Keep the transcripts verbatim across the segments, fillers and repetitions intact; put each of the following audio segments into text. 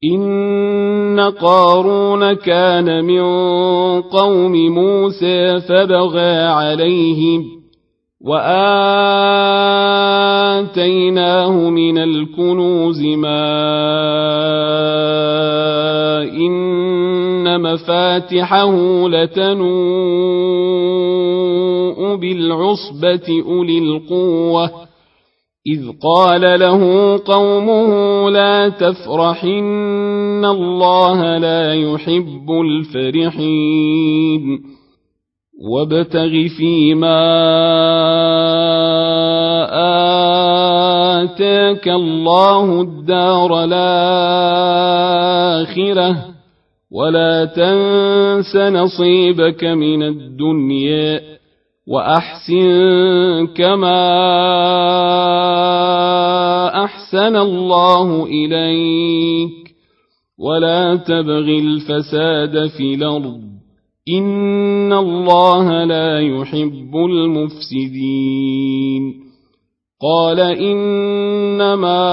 إن قارون كان من قوم موسى فبغى عليهم وآتيناه من الكنوز ما إن مفاتحه لتنوء بالعصبة أولي القوة إذ قال له قومه لا تفرح إن الله لا يحب الفرحين وابتغ فيما آتاك الله الدار الآخرة ولا تنس نصيبك من الدنيا وأحسن كما أحسن الله إليك ولا تبغ الفساد في الأرض إن الله لا يحب المفسدين قال إنما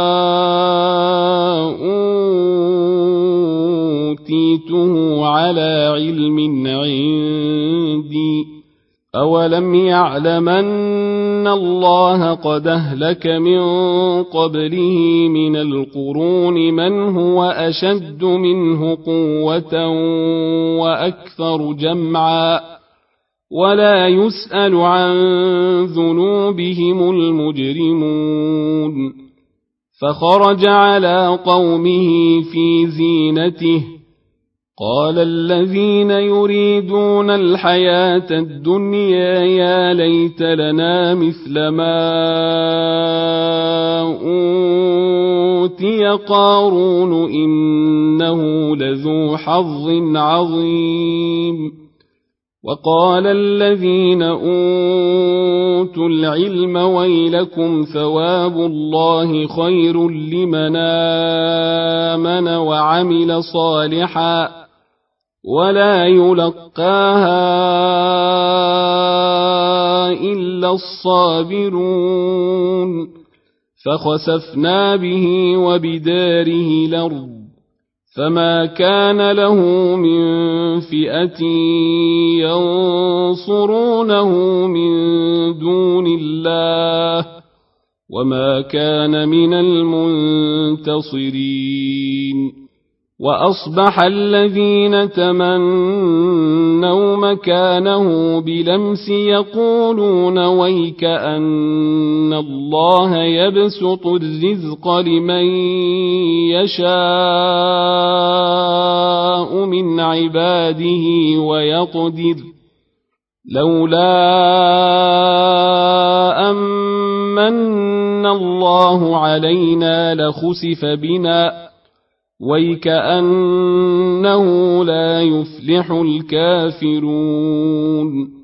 أوتيته على علم عندي أولم يعلم أن الله قد أهلك من قبله من القرون من هو أشد منه قوة وأكثر جمعا ولا يسأل عن ذنوبهم المجرمون فخرج على قومه في زينته قال الذين يريدون الحياة الدنيا يا ليت لنا مثل ما أوتي قارون إنه لذو حظ عظيم وقال الذين أوتوا العلم ويلكم ثواب الله خير لمن آمن وعمل صالحا ولا يلقاها إلا الصابرون فخسفنا به وبداره الأرض فما كان له من فئة ينصرونه من دون الله وما كان من المنتصرين وأصبح الذين تمنوا مكانه بلمس يقولون ويك أن الله يبسط الرزق لمن يشاء من عباده ويقدر لولا أمن الله علينا لخسف بنا ويكأنه لا يفلح الكافرون